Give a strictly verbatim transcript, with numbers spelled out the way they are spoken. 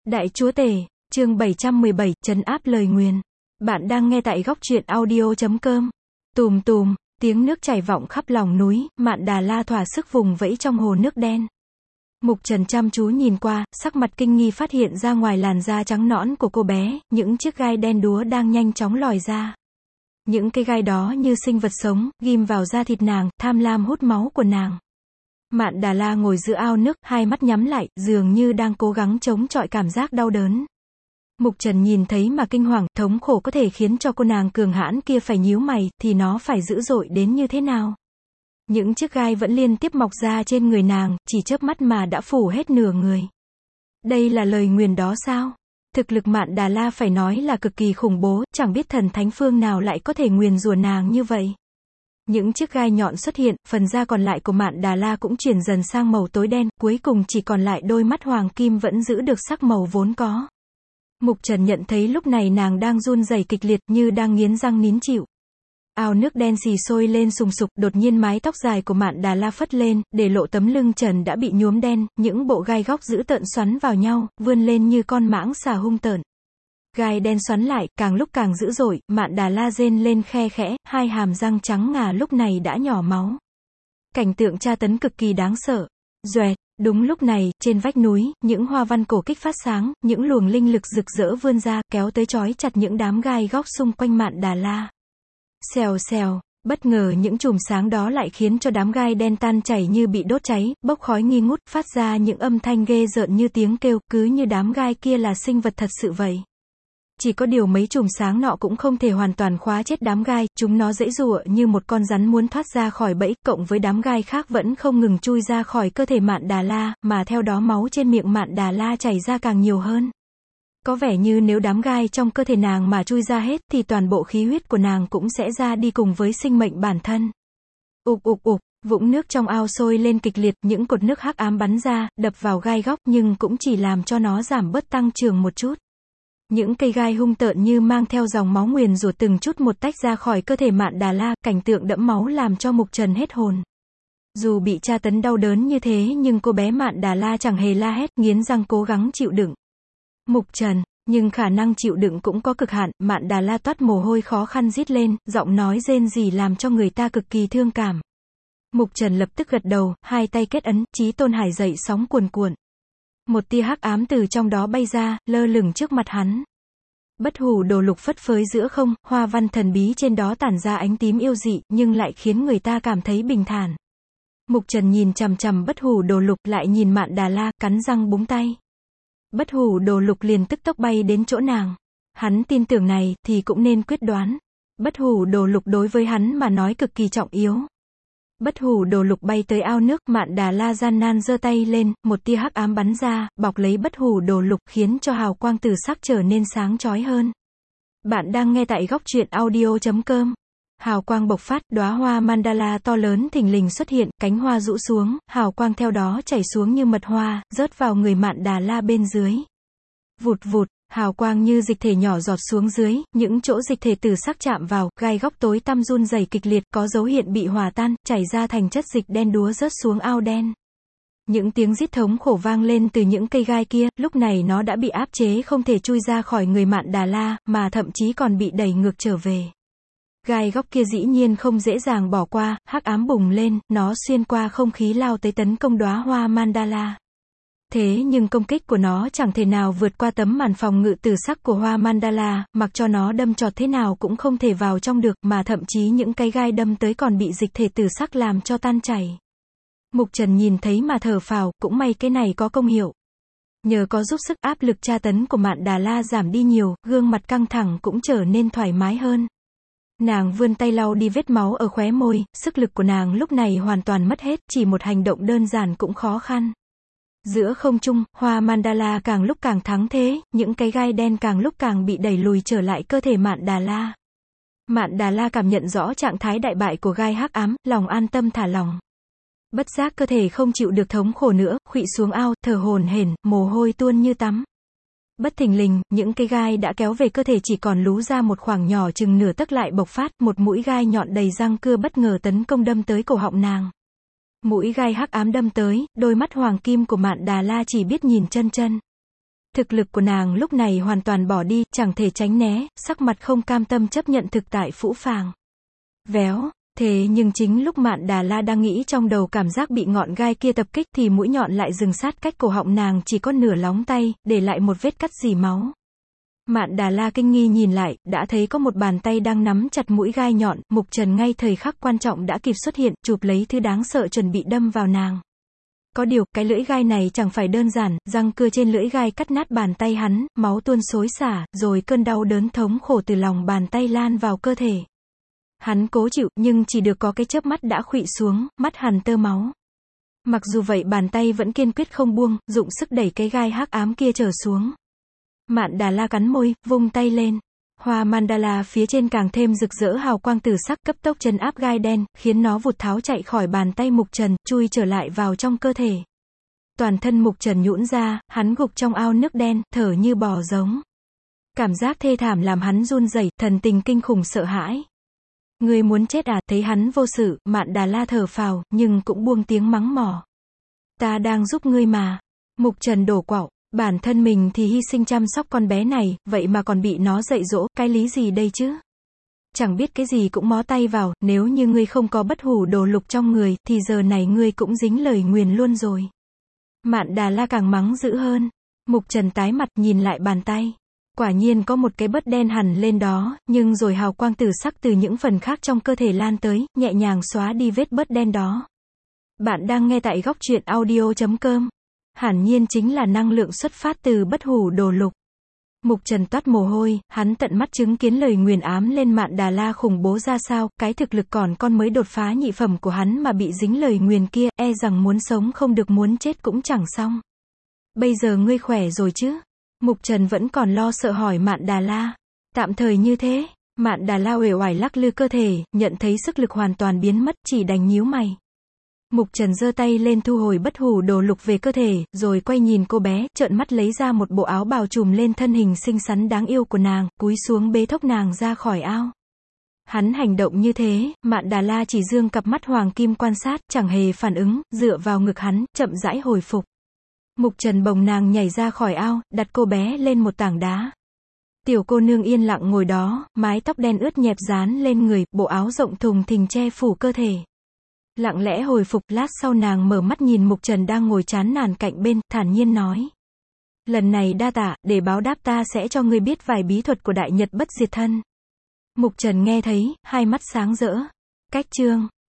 Đại Chúa Tể, chương bảy trăm mười bảy, trấn áp lời nguyền. Bạn đang nghe tại góc truyện audio chấm com. Tùm tùm, tiếng nước chảy vọng khắp lòng núi, Mạn Đà La thỏa sức vùng vẫy trong hồ nước đen. Mục Trần chăm chú nhìn qua, sắc mặt kinh nghi phát hiện ra ngoài làn da trắng nõn của cô bé, những chiếc gai đen đúa đang nhanh chóng lòi ra. Những cái gai đó như sinh vật sống, ghim vào da thịt nàng, tham lam hút máu của nàng. Mạn Đà La ngồi giữa ao nước, hai mắt nhắm lại, dường như đang cố gắng chống chọi cảm giác đau đớn. Mục Trần nhìn thấy mà kinh hoàng, thống khổ có thể khiến cho cô nàng cường hãn kia phải nhíu mày, thì nó phải dữ dội đến như thế nào? Những chiếc gai vẫn liên tiếp mọc ra trên người nàng, chỉ chớp mắt mà đã phủ hết nửa người. Đây là lời nguyền đó sao? Thực lực Mạn Đà La phải nói là cực kỳ khủng bố, chẳng biết thần thánh phương nào lại có thể nguyền rủa nàng như vậy. Những chiếc gai nhọn xuất hiện, phần da còn lại của Mạn Đà La cũng chuyển dần sang màu tối đen, cuối cùng chỉ còn lại đôi mắt hoàng kim vẫn giữ được sắc màu vốn có. Mục Trần nhận thấy lúc này nàng đang run rẩy kịch liệt như đang nghiến răng nín chịu. Ao nước đen xì sôi lên sùng sục, đột nhiên mái tóc dài của Mạn Đà La phất lên, để lộ tấm lưng trần đã bị nhuốm đen, những bộ gai góc dữ tợn xoắn vào nhau, vươn lên như con mãng xà hung tợn. Gai đen xoắn lại, càng lúc càng dữ dội, Mạn Đà La rên lên khe khẽ, hai hàm răng trắng ngà lúc này đã nhỏ máu. Cảnh tượng tra tấn cực kỳ đáng sợ. Doẹt, đúng lúc này, trên vách núi, những hoa văn cổ kích phát sáng, những luồng linh lực rực rỡ vươn ra, kéo tới trói chặt những đám gai góc xung quanh Mạn Đà La. Xèo xèo, bất ngờ những chùm sáng đó lại khiến cho đám gai đen tan chảy như bị đốt cháy, bốc khói nghi ngút, phát ra những âm thanh ghê rợn như tiếng kêu, cứ như đám gai kia là sinh vật thật sự vậy. Chỉ có điều mấy chùm sáng nọ cũng không thể hoàn toàn khóa chết đám gai, chúng nó giãy giụa như một con rắn muốn thoát ra khỏi bẫy, cộng với đám gai khác vẫn không ngừng chui ra khỏi cơ thể Mạn Đà La, mà theo đó máu trên miệng Mạn Đà La chảy ra càng nhiều hơn. Có vẻ như nếu đám gai trong cơ thể nàng mà chui ra hết thì toàn bộ khí huyết của nàng cũng sẽ ra đi cùng với sinh mệnh bản thân. Ục ục ục, vũng nước trong ao sôi lên kịch liệt, những cột nước hắc ám bắn ra, đập vào gai góc nhưng cũng chỉ làm cho nó giảm bớt tăng trưởng một chút. Những cây gai hung tợn như mang theo dòng máu nguyền rủa từng chút một tách ra khỏi cơ thể Mạn Đà La, cảnh tượng đẫm máu làm cho Mục Trần hết hồn. Dù bị tra tấn đau đớn như thế nhưng cô bé Mạn Đà La chẳng hề la hét, nghiến răng cố gắng chịu đựng. Mục Trần, nhưng khả năng chịu đựng cũng có cực hạn, Mạn Đà La toát mồ hôi khó khăn rít lên, giọng nói rên rỉ làm cho người ta cực kỳ thương cảm. Mục Trần lập tức gật đầu, hai tay kết ấn, Chí Tôn Hải dậy sóng cuồn cuộn. Một tia hắc ám từ trong đó bay ra, lơ lửng trước mặt hắn. Bất hủ đồ lục phất phới giữa không, hoa văn thần bí trên đó tản ra ánh tím yêu dị, nhưng lại khiến người ta cảm thấy bình thản. Mục Trần nhìn chằm chằm bất hủ đồ lục, lại nhìn Mạn Đà La, cắn răng búng tay. Bất hủ đồ lục liền tức tốc bay đến chỗ nàng. Hắn tin tưởng này, thì cũng nên quyết đoán. Bất hủ đồ lục đối với hắn mà nói cực kỳ trọng yếu. Bất hủ đồ lục bay tới ao nước, Mạn Đà La gian nan giơ tay lên, một tia hắc ám bắn ra, bọc lấy bất hủ đồ lục, khiến cho hào quang từ sắc trở nên sáng chói hơn. Bạn đang nghe tại góc truyện audio chấm com. Hào quang bộc phát, đóa hoa mandala to lớn thình lình xuất hiện, cánh hoa rũ xuống, hào quang theo đó chảy xuống như mật hoa, rớt vào người Mạn Đà La bên dưới. Vụt vụt, hào quang như dịch thể nhỏ giọt xuống dưới, những chỗ dịch thể tử sắc chạm vào, gai góc tối tăm run rẩy kịch liệt, có dấu hiện bị hòa tan, chảy ra thành chất dịch đen đúa rớt xuống ao đen. Những tiếng rít thống khổ vang lên từ những cây gai kia, lúc này nó đã bị áp chế không thể chui ra khỏi người Mạn Đà La, mà thậm chí còn bị đẩy ngược trở về. Gai góc kia dĩ nhiên không dễ dàng bỏ qua, hắc ám bùng lên, nó xuyên qua không khí lao tới tấn công đóa hoa mandala. Thế nhưng công kích của nó chẳng thể nào vượt qua tấm màn phòng ngự tử sắc của hoa mandala, mặc cho nó đâm chọt thế nào cũng không thể vào trong được, mà thậm chí những cái gai đâm tới còn bị dịch thể tử sắc làm cho tan chảy. Mục Trần nhìn thấy mà thở phào, cũng may cái này có công hiệu. Nhờ có giúp sức, áp lực tra tấn của Mạn Đà La giảm đi nhiều, gương mặt căng thẳng cũng trở nên thoải mái hơn. Nàng vươn tay lau đi vết máu ở khóe môi, sức lực của nàng lúc này hoàn toàn mất hết, chỉ một hành động đơn giản cũng khó khăn. Giữa không trung, hoa mandala càng lúc càng thắng thế, những cái gai đen càng lúc càng bị đẩy lùi trở lại cơ thể Mạn Đà La. Mạn Đà La cảm nhận rõ trạng thái đại bại của gai hắc ám, lòng an tâm thả lỏng. Bất giác cơ thể không chịu được thống khổ nữa, khuỵu xuống ao, thở hổn hển, mồ hôi tuôn như tắm. Bất thình lình, những cây gai đã kéo về cơ thể chỉ còn lú ra một khoảng nhỏ chừng nửa tấc lại bộc phát, một mũi gai nhọn đầy răng cưa bất ngờ tấn công đâm tới cổ họng nàng. Mũi gai hắc ám đâm tới, đôi mắt hoàng kim của Mạn Đà La chỉ biết nhìn chân chân. Thực lực của nàng lúc này hoàn toàn bỏ đi, chẳng thể tránh né, sắc mặt không cam tâm chấp nhận thực tại phũ phàng. Véo, thế nhưng chính lúc Mạn Đà La đang nghĩ trong đầu cảm giác bị ngọn gai kia tập kích thì mũi nhọn lại dừng sát cách cổ họng nàng chỉ có nửa lóng tay, để lại một vết cắt rỉ máu. Mạn Đà La kinh nghi nhìn lại, đã thấy có một bàn tay đang nắm chặt mũi gai nhọn, Mục Trần ngay thời khắc quan trọng đã kịp xuất hiện, chụp lấy thứ đáng sợ chuẩn bị đâm vào nàng. Có điều, cái lưỡi gai này chẳng phải đơn giản, răng cưa trên lưỡi gai cắt nát bàn tay hắn, máu tuôn xối xả, rồi cơn đau đớn thống khổ từ lòng bàn tay lan vào cơ thể. Hắn cố chịu, nhưng chỉ được có cái chớp mắt đã khuỵu xuống, mắt hằn tơ máu. Mặc dù vậy bàn tay vẫn kiên quyết không buông, dụng sức đẩy cái gai hắc ám kia trở xuống. Mạn Đà La cắn môi, vung tay lên. Hoa mandala phía trên càng thêm rực rỡ hào quang tử sắc, cấp tốc trấn áp gai đen, khiến nó vụt tháo chạy khỏi bàn tay Mục Trần, chui trở lại vào trong cơ thể. Toàn thân Mục Trần nhũn ra, hắn gục trong ao nước đen, thở như bò giống. Cảm giác thê thảm làm hắn run rẩy, thần tình kinh khủng sợ hãi. Ngươi muốn chết à? Thấy hắn vô sự, Mạn Đà La thở phào, nhưng cũng buông tiếng mắng mỏ. Ta đang giúp ngươi mà. Mục Trần đổ quạo. Bản thân mình thì hy sinh chăm sóc con bé này, vậy mà còn bị nó dạy dỗ, cái lý gì đây chứ? Chẳng biết cái gì cũng mó tay vào, nếu như ngươi không có bất hủ đồ lục trong người, thì giờ này ngươi cũng dính lời nguyền luôn rồi. Mạn Đà La càng mắng dữ hơn. Mục Trần tái mặt nhìn lại bàn tay. Quả nhiên có một cái bớt đen hẳn lên đó, nhưng rồi hào quang tử sắc từ những phần khác trong cơ thể lan tới, nhẹ nhàng xóa đi vết bớt đen đó. Bạn đang nghe tại góc truyện audio chấm com. Hẳn nhiên chính là năng lượng xuất phát từ bất hủ đồ lục. Mục Trần toát mồ hôi, hắn tận mắt chứng kiến lời nguyền ám lên Mạn Đà La khủng bố ra sao, cái thực lực còn con mới đột phá nhị phẩm của hắn mà bị dính lời nguyền kia, e rằng muốn sống không được muốn chết cũng chẳng xong. Bây giờ ngươi khỏe rồi chứ? Mục Trần vẫn còn lo sợ hỏi Mạn Đà La. Tạm thời như thế. Mạn Đà La uể oải lắc lư cơ thể, nhận thấy sức lực hoàn toàn biến mất, chỉ đành nhíu mày. Mục Trần giơ tay lên thu hồi bất hủ đồ lục về cơ thể, rồi quay nhìn cô bé, trợn mắt lấy ra một bộ áo bào trùm lên thân hình xinh xắn đáng yêu của nàng, cúi xuống bế thốc nàng ra khỏi ao. Hắn hành động như thế, Mạn Đà La chỉ dương cặp mắt hoàng kim quan sát, chẳng hề phản ứng, dựa vào ngực hắn, chậm rãi hồi phục. Mục Trần bồng nàng nhảy ra khỏi ao, đặt cô bé lên một tảng đá. Tiểu cô nương yên lặng ngồi đó, mái tóc đen ướt nhẹp dán lên người, bộ áo rộng thùng thình che phủ cơ thể. Lặng lẽ hồi phục, lát sau nàng mở mắt nhìn Mục Trần đang ngồi chán nản cạnh bên, thản nhiên nói. Lần này đa tạ, để báo đáp ta sẽ cho ngươi biết vài bí thuật của Đại Nhật Bất Diệt Thân. Mục Trần nghe thấy, hai mắt sáng rỡ. Cách chương